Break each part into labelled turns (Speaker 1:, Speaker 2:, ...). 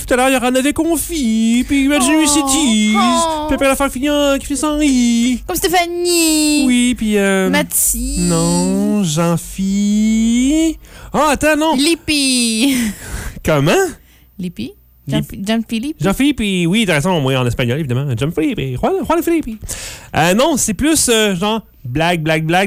Speaker 1: tout à l'heure, il y aura un confit, puis Mathieu City, puis après la fin qui fait sans riz.
Speaker 2: Comme Stéphanie.
Speaker 1: Oui, puis...
Speaker 2: Mathis.
Speaker 1: Non, Jean-Phi... Ah, attends, non.
Speaker 2: Lippi.
Speaker 1: Comment?
Speaker 2: Lippi? Jean-Philippe?
Speaker 1: Jean-Philippe, oui, t'as raison, moi en espagnol, évidemment. Jean-Philippe, Juan Philippe. Non, c'est plus genre blague.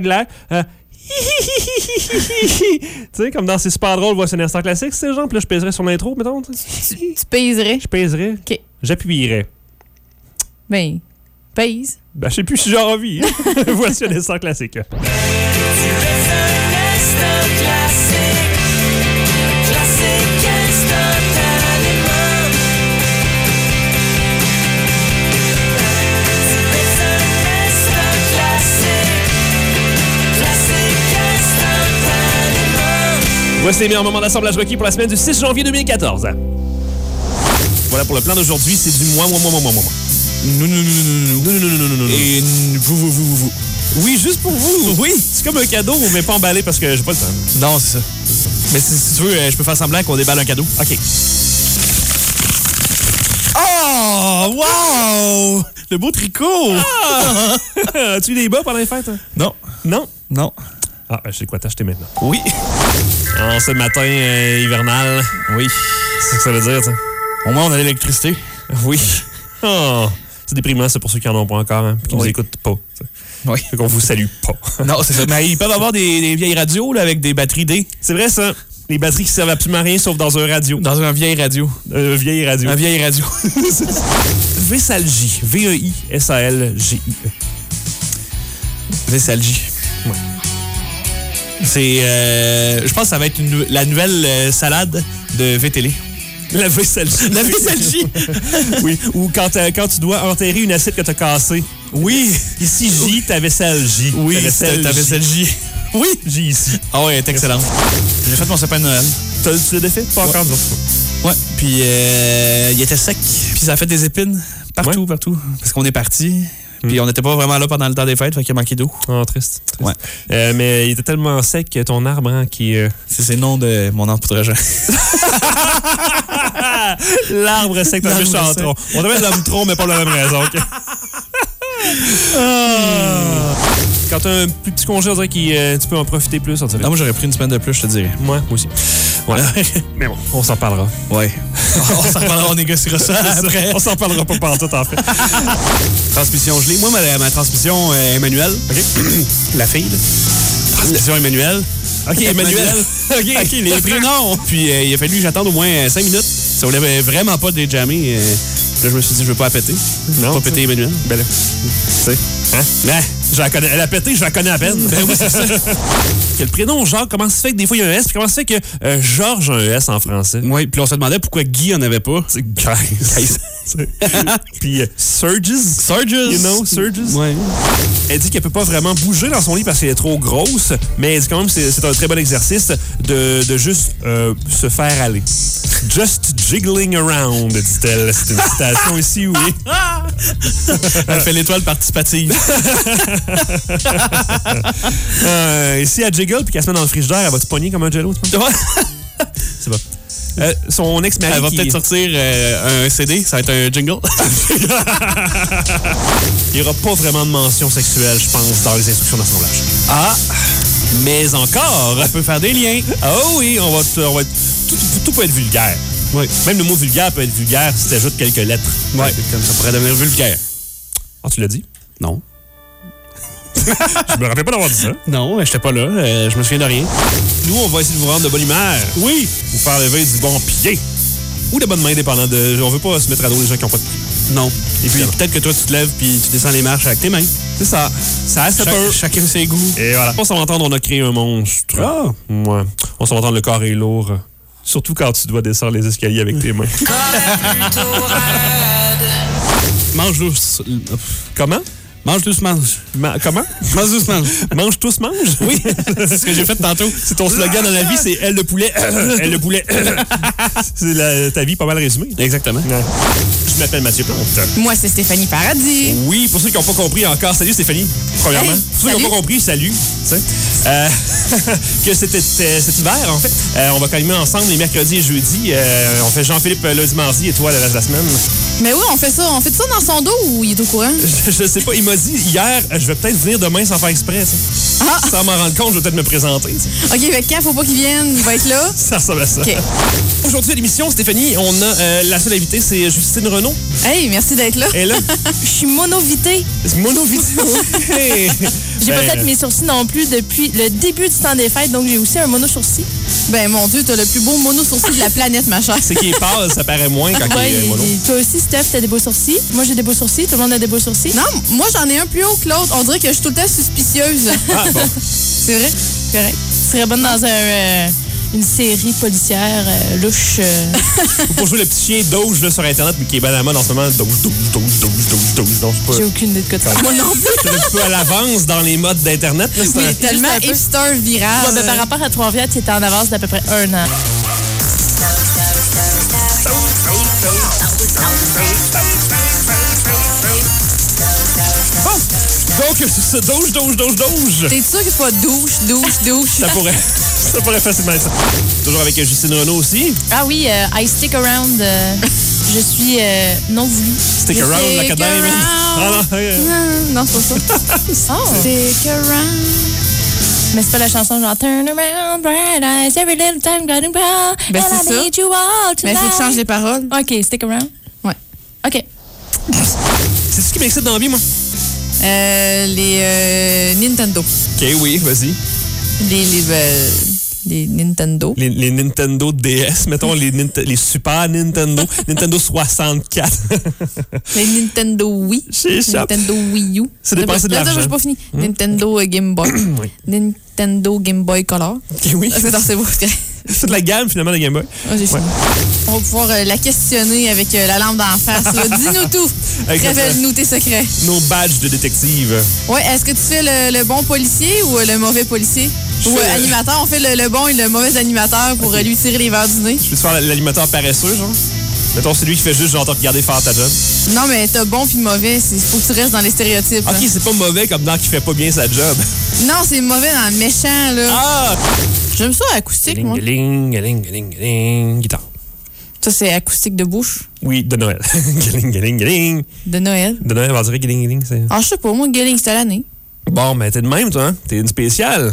Speaker 1: Tu sais, comme dans C'est super drôle, voici un instant classique, c'est genre, puis là, je pèserais sur l'intro, mettons.
Speaker 2: Tu pèserais?
Speaker 1: Je pèserais.
Speaker 2: OK.
Speaker 1: J'appuierais.
Speaker 2: Ben, pèse.
Speaker 1: Ben, je sais plus si j'ai envie. Voici un instant classique.
Speaker 3: Tu restes un instant classique. Classique instantanément. Tu restes un instant classique. Classique instantanément.
Speaker 1: Voici les meilleurs moments d'assemblage requis pour la semaine du 6 janvier 2014. Voilà pour le plan d'aujourd'hui, c'est du moi.
Speaker 4: Non. Et vous.
Speaker 1: Oui, juste pour vous.
Speaker 4: Oui.
Speaker 1: C'est comme un cadeau, mais pas emballé parce que j'ai pas le temps.
Speaker 4: Non, c'est ça. Mais si tu veux, je peux faire semblant qu'on déballe un cadeau.
Speaker 1: OK.
Speaker 4: Oh, wow! Le beau tricot!
Speaker 1: Ah! As-tu eu des bas pendant les fêtes?
Speaker 4: Non.
Speaker 1: Non? Ah, je sais quoi t'acheter maintenant.
Speaker 4: Oui.
Speaker 1: En ce matin hivernal.
Speaker 4: Oui.
Speaker 1: C'est ce que ça veut dire, ça?
Speaker 4: Au moins, on a l'électricité.
Speaker 1: Oui. Oh, c'est déprimant, c'est pour ceux qui n'en ont pas encore, hein, qui nous écoutent pas.
Speaker 4: Oui.
Speaker 1: Fait qu'on vous salue pas.
Speaker 4: Non, c'est ça. Mais ils peuvent avoir des vieilles radios là, avec des batteries D.
Speaker 1: C'est vrai, ça. Les batteries qui servent absolument à rien sauf dans un radio.
Speaker 4: Dans un vieil radio.
Speaker 1: Vieille radio.
Speaker 4: Un vieil radio.
Speaker 1: Veisalgie. V-E-I-S-A-L-G-I-E.
Speaker 4: Veisalgie.
Speaker 1: Ouais.
Speaker 4: C'est... je pense que ça va être la nouvelle salade de VTL.
Speaker 1: La Veisalgie.
Speaker 4: La Veisalgie.
Speaker 1: Oui. Ou quand tu dois enterrer une assiette que t'as cassée.
Speaker 4: Oui.
Speaker 1: Ici, J, ta vaisselle J.
Speaker 4: Oui, ta Veisalgie. Oui.
Speaker 1: J ici.
Speaker 4: Ah ouais, elle est excellente. J'ai fait mon sapin de Noël.
Speaker 1: Tu l'as défait? Pas encore, non?
Speaker 4: Ouais. Puis il était sec. Puis ça a fait des épines partout. Parce qu'on est parti. Puis on n'était pas vraiment là pendant le temps des fêtes, fait qu'il a manqué d'eau.
Speaker 1: Oh, triste.
Speaker 4: Ouais.
Speaker 1: Mais il était tellement sec que ton arbre, hein, qui...
Speaker 4: C'est le nom de mon arbre poudrageur.
Speaker 1: L'arbre sec, t'as un tronc. On devait être l'homme tronc, mais pas pour la même raison. Okay? Quand t'as un plus petit congé, on dirait que tu peux en profiter plus. On dirait.
Speaker 4: Non, moi, j'aurais pris une semaine de plus, je te dirais.
Speaker 1: Moi aussi. Ouais. Mais bon, on s'en parlera.
Speaker 4: Ouais. On s'en reparlera, on négociera ça après.
Speaker 1: On s'en parlera pas partout, en fait.
Speaker 4: Transmission gelée. Moi, ma transmission Emmanuel. OK. La fille, là. Transmission Emmanuel.
Speaker 1: OK, Emmanuel.
Speaker 4: OK, les prénoms. Puis il a fallu que j'attende au moins 5 minutes. Ça voulait vraiment pas déjammer. Là, je me suis dit, je veux pas la péter.
Speaker 1: Non.
Speaker 4: Pas péter Emmanuel.
Speaker 1: Ben là. Tu sais. Hein? Ben, je la connais. Elle a pété, je la connais à peine.
Speaker 4: Ben oui, c'est ça.
Speaker 1: Que le prénom Jacques, comment ça fait que des fois il y a un S, puis comment ça fait que Georges a un S en français?
Speaker 4: Oui, puis on se demandait pourquoi Guy en avait pas.
Speaker 1: C'est guys. Puis Surges. You know, Surges.
Speaker 4: Ouais.
Speaker 1: Elle dit qu'elle peut pas vraiment bouger dans son lit parce qu'elle est trop grosse, mais elle dit quand même que c'est un très bon exercice de juste se faire aller. Just jiggling around, dit-elle. C'est une citation ici, oui.
Speaker 4: Elle fait l'étoile participative.
Speaker 1: Si elle jiggle puis qu'elle se met dans le frigidaire, elle va te pogner comme un jello, tu penses? C'est bon. Son ex-mari.
Speaker 4: Elle va peut-être sortir un CD, ça va être un jingle.
Speaker 1: Il n'y aura pas vraiment de mention sexuelle, je pense, dans les instructions d'assemblage.
Speaker 4: Ah!
Speaker 1: Mais encore,
Speaker 4: On peut faire des liens.
Speaker 1: oh oui, on va tout peut être vulgaire.
Speaker 4: Oui.
Speaker 1: Même le mot vulgaire peut être vulgaire si tu ajoutes quelques lettres.
Speaker 4: Ouais, comme ça pourrait devenir vulgaire.
Speaker 1: Ah, tu l'as dit?
Speaker 4: Non.
Speaker 1: Je me rappelle pas d'avoir dit ça.
Speaker 4: Non, j'étais pas là. Je me souviens de rien.
Speaker 1: Nous, on va essayer de vous rendre de bonne humeur.
Speaker 4: Oui.
Speaker 1: Vous faire lever du bon pied. Ou de bonne main, dépendant de... On veut pas se mettre à dos les gens qui n'ont pas de pied.
Speaker 4: Non. Et puis peut-être que toi, tu te lèves puis tu descends les marches avec tes mains.
Speaker 1: C'est ça. Ça se peut.
Speaker 4: Chacun ses goûts.
Speaker 1: Et voilà. On s'en va entendre, on a créé un monstre.
Speaker 4: Ah.
Speaker 1: Ouais. On s'en va entendre, le corps est lourd. Surtout quand tu dois descendre les escaliers avec tes mains.
Speaker 4: Mange-le.
Speaker 1: Comment?
Speaker 4: Mange tous mange.
Speaker 1: Comment?
Speaker 4: Mange tous mange.
Speaker 1: Mange tous mange?
Speaker 4: Oui, c'est ce que j'ai fait tantôt.
Speaker 1: C'est ton slogan dans la vie, c'est elle le poulet, elle le poulet. C'est ta vie pas mal résumée.
Speaker 4: Exactement.
Speaker 1: Ouais. Je m'appelle Mathieu Plante.
Speaker 2: Moi, c'est Stéphanie Paradis.
Speaker 1: Oui, pour ceux qui n'ont pas compris encore, salut Stéphanie, premièrement.
Speaker 2: Hey,
Speaker 1: pour ceux qui n'ont
Speaker 2: salut.
Speaker 1: pas compris, salut. Tu sais. Que cet hiver, en fait, on va quand même ensemble les mercredis et jeudis. On fait Jean-Philippe lundi, mardi et toi le reste de la semaine.
Speaker 2: Mais oui, on fait ça dans son dos ou il est au courant?
Speaker 1: Je sais pas, il m'a dit hier, je vais peut-être venir demain sans faire exprès. Ça.
Speaker 2: Ah!
Speaker 1: Sans m'en rendre compte, je vais peut-être me présenter. Tu sais.
Speaker 2: OK, fait que quand faut pas qu'il vienne, il va être là.
Speaker 1: Ça ressemble à ça.
Speaker 2: OK.
Speaker 1: Aujourd'hui à l'émission, Stéphanie, on a la seule invitée, c'est Justine Renaud.
Speaker 2: Hey, merci d'être là.
Speaker 1: Elle est là.
Speaker 5: Je suis monovitée.
Speaker 1: C'est mono-vidéo. Hey.
Speaker 5: J'ai pas
Speaker 1: Ben,
Speaker 5: fait mes sourcils non plus depuis le début du temps des fêtes, donc j'ai aussi un mono-sourcil.
Speaker 2: Ben, mon Dieu, t'as le plus beau mono-sourcil de la planète, ma chère.
Speaker 1: C'est qu'il est pâle, ça paraît moins quand
Speaker 5: Ouais,
Speaker 1: il est mono.
Speaker 5: toi aussi, Steph, t'as des beaux sourcils. Moi, j'ai des beaux sourcils. Tout le monde a des beaux sourcils.
Speaker 2: Non, moi, j'en ai un plus haut que l'autre. On dirait que je suis tout le temps suspicieuse.
Speaker 1: Ah, bon.
Speaker 2: C'est vrai?
Speaker 5: Correct. Tu serais bonne dans une série policière louche.
Speaker 1: Pour jouer le petit chien Doge là, sur Internet, mais qui est bien à la mode en ce moment. Doge. Non, c'est
Speaker 5: J'ai
Speaker 1: pas.
Speaker 5: aucune idée de quoi tu parles.
Speaker 2: Moi non plus.
Speaker 1: C'est un petit peu à l'avance dans les modes d'Internet. là, c'est
Speaker 2: Oui,
Speaker 1: un-
Speaker 2: tellement
Speaker 5: Juste un peu.
Speaker 2: hipster viral.
Speaker 5: Ouais, ben, par rapport à Trois-Rivières, tu étais en avance d'à peu près 1 an.
Speaker 1: Donc, c'est ça. Doge.
Speaker 2: T'es sûr que c'est pas douche?
Speaker 1: Ça pourrait facilement être ça. Toujours avec Justine Renaud aussi.
Speaker 5: Ah oui, I stick around. Je suis non voulu.
Speaker 1: Stick
Speaker 2: You
Speaker 1: around,
Speaker 2: stick
Speaker 1: l'académie.
Speaker 2: around.
Speaker 1: Ah non,
Speaker 2: Non, c'est pas ça.
Speaker 5: Oh.
Speaker 2: Stick around.
Speaker 5: Mais c'est pas la chanson genre Turn around, bright eyes, every little time getting brown.
Speaker 2: Ben,
Speaker 5: and
Speaker 2: c'est
Speaker 5: I
Speaker 2: ça.
Speaker 5: need you all
Speaker 2: Mais il faut que tu changes les paroles.
Speaker 5: OK, stick around.
Speaker 2: Ouais.
Speaker 5: OK.
Speaker 1: c'est ce qui m'excite dans la vie, moi.
Speaker 2: Les Nintendo.
Speaker 1: OK, oui, vas-y.
Speaker 2: Les Nintendo.
Speaker 1: Les Nintendo DS, mettons, les Super Nintendo. Nintendo 64.
Speaker 2: Les Nintendo Wii.
Speaker 1: C'est ça.
Speaker 2: Nintendo Wii U.
Speaker 1: C'est dépenser de
Speaker 2: Attends,
Speaker 1: l'argent.
Speaker 2: j'ai pas fini. Nintendo Game Boy.
Speaker 1: Oui.
Speaker 2: Nintendo Game Boy Color.
Speaker 1: OK, oui.
Speaker 2: C'est beau.
Speaker 1: C'est toute la gamme, finalement, de Game Boy.
Speaker 2: Ah, j'ai fini. On va pouvoir la questionner avec la lampe d'en face. là. Dis-nous tout.
Speaker 1: Avec
Speaker 2: Révèle-nous tes secrets.
Speaker 1: nos badges de détective.
Speaker 2: Ouais, est-ce que tu fais le bon policier ou le mauvais policier?
Speaker 1: Je
Speaker 2: Ou
Speaker 1: fais-
Speaker 2: animateur, on fait le bon et le mauvais animateur pour lui tirer les verres du nez.
Speaker 1: Je peux te faire l'animateur paresseux, genre? Mettons, c'est lui qui fait juste, genre, te regarder faire ta job.
Speaker 2: Non, mais t'as bon puis mauvais. Il faut que tu restes dans les stéréotypes. là.
Speaker 1: OK, c'est pas mauvais comme dans qui fait pas bien sa job.
Speaker 2: Non, c'est mauvais dans le méchant, là.
Speaker 1: Ah!
Speaker 2: J'aime ça, acoustique, moi.
Speaker 1: Galing, guitare.
Speaker 2: Ça, c'est acoustique de bouche.
Speaker 1: Oui, de Noël. Galing.
Speaker 2: De Noël.
Speaker 1: De Noël, on dirait galing, c'est...
Speaker 2: Ah, je sais pas, moi, Gilling, c'était l'année.
Speaker 1: Bon, mais t'es de même, toi, hein? T'es une spéciale.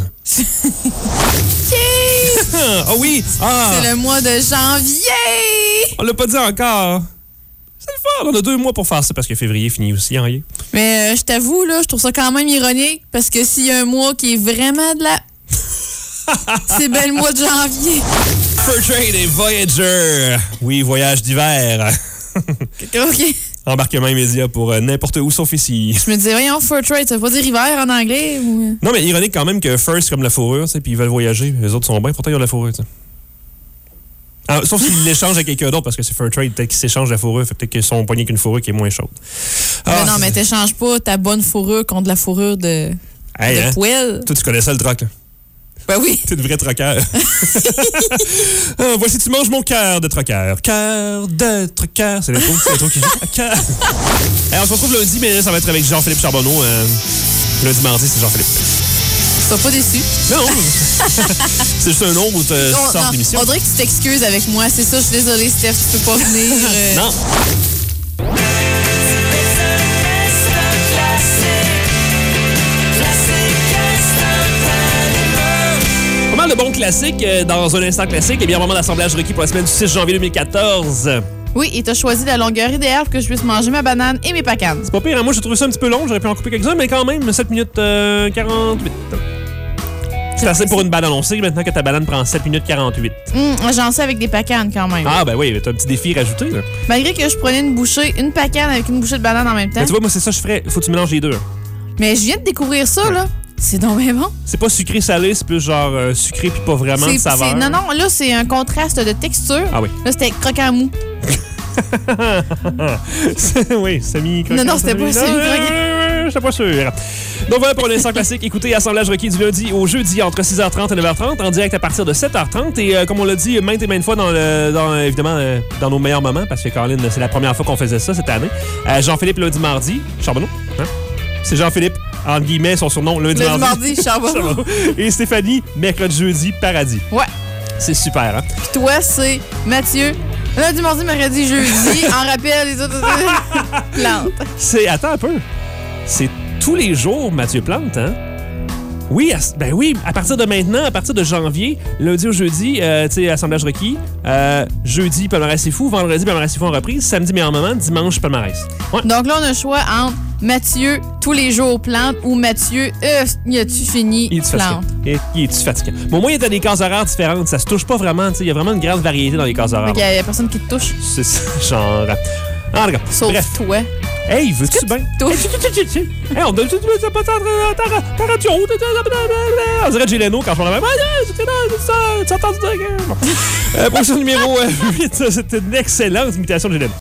Speaker 1: Ah oui! Ah!
Speaker 2: C'est le mois de janvier!
Speaker 1: On l'a pas dit encore. C'est le fun, on a 2 mois pour faire ça parce que février finit aussi en rien.
Speaker 2: Mais je t'avoue, là, je trouve ça quand même ironique parce que s'il y a un mois qui est vraiment de la... c'est bien le mois de janvier.
Speaker 1: Fur Trade et Voyager. Oui, voyage d'hiver.
Speaker 2: OK.
Speaker 1: Embarquement immédiat pour n'importe où sauf ici.
Speaker 2: Je me disais, voyons, fur trade, ça veut pas dire hiver en anglais ou...
Speaker 1: Non, mais ironique quand même que fur, c'est comme la fourrure, tu sais, puis ils veulent voyager. Les autres sont bien, pourtant ils ont la fourrure, tu sais. Ah, sauf s'ils l'échangent avec quelqu'un d'autre parce que c'est fur trade, peut-être qu'ils s'échangent la fourrure, fait peut-être qu'ils sont poignés qu'une fourrure qui est moins chaude.
Speaker 2: Ben non, mais t'échanges pas ta bonne fourrure contre la fourrure de
Speaker 1: Hey, hein?
Speaker 2: poêle.
Speaker 1: Toi, tu connais ça le troc, là.
Speaker 2: Ben oui.
Speaker 1: T'es une vraie troqueur. Ah, voici, tu manges mon cœur de troqueur. Cœur de troqueur. C'est l'intro qui joue. Cœur. Alors, on se retrouve lundi, mais ça va être avec Jean-Philippe Charbonneau. Lundi, mardi, c'est Jean-Philippe.
Speaker 2: Sois pas déçu.
Speaker 1: Non, c'est juste un nom où tu sors
Speaker 2: Non,
Speaker 1: d'émission.
Speaker 2: on dirait que tu t'excuses avec moi. C'est ça, je suis désolée, Steph, tu peux pas venir.
Speaker 1: Non. Pas mal de bons classiques dans un instant classique. Et bien, au moment d'assemblage requis pour la semaine du 6 janvier 2014.
Speaker 2: Oui, et t'as choisi la longueur idéale pour que je puisse manger ma banane et mes pacanes.
Speaker 1: C'est pas pire, hein? Moi j'ai trouvé ça un petit peu long, j'aurais pu en couper quelques-uns, mais quand même, 7 minutes 48. C'est assez pour une banane. On sait maintenant que ta banane prend 7 minutes 48.
Speaker 2: J'en sais avec des pacanes quand même.
Speaker 1: Ah ben oui, t'as un petit défi rajouté. Là.
Speaker 2: Malgré que je prenais une pacane avec une bouchée de banane en même temps.
Speaker 1: Mais tu vois, moi c'est ça que je ferais. Faut que tu mélanges les deux.
Speaker 2: Mais je viens de découvrir ça, là. C'est donc bien bon.
Speaker 1: C'est pas sucré-salé, c'est plus genre sucré puis pas vraiment de saveur.
Speaker 2: Non, là, c'est un contraste de texture.
Speaker 1: Ah oui.
Speaker 2: Là, c'était croquant mou.
Speaker 1: Oui, semi-croquant.
Speaker 2: Non, c'était pas semi-croquant.
Speaker 1: j'étais pas sûr. Donc voilà pour l'instant classique. Écoutez Assemblage requis du lundi au jeudi entre 6h30 et 9h30, en direct à partir de 7h30. Et comme on l'a dit maintes et maintes fois évidemment, dans nos meilleurs moments, parce que Caroline, c'est la première fois qu'on faisait ça cette année. Jean-Philippe lundi mardi, Charbonneau, hein? C'est Jean-Philippe, entre guillemets, son surnom, lundi mardi.
Speaker 2: Charbonneau.
Speaker 1: Et Stéphanie, mercredi, jeudi, paradis.
Speaker 2: Ouais.
Speaker 1: C'est super, hein?
Speaker 2: Puis toi, c'est Mathieu. Lundi, mardi, mercredi, jeudi. En rappel, les autres. Plante.
Speaker 1: Attends un peu. C'est tous les jours Mathieu Plante, hein? Oui, à partir de maintenant, à partir de janvier, lundi au jeudi, tu sais, assemblage requis. Jeudi, palmarès c'est fou. Vendredi, palmarès c'est fou en reprise. Samedi, meilleur moment. Dimanche, palmarès. Ouais.
Speaker 2: Donc là, on a le choix entre Mathieu, tous les jours plante, ou Mathieu, y a-tu fini plante?
Speaker 1: Il est-tu fatiguant? Bon, moi, il y a des cases horaires différentes. Ça se touche pas vraiment. Il y a vraiment une grande variété dans les cases horaires.
Speaker 2: Il y a personne qui te touche.
Speaker 1: C'est ça, genre. En tout cas,
Speaker 2: sauf
Speaker 1: bref.
Speaker 2: toi.
Speaker 1: Hey, veux-tu bien? Hey, on donne pas ta radio. On dirait Jay Leno quand je parle de même. Tu entends dire? Prochain numéro 8, c'est une excellente imitation de Jay Leno.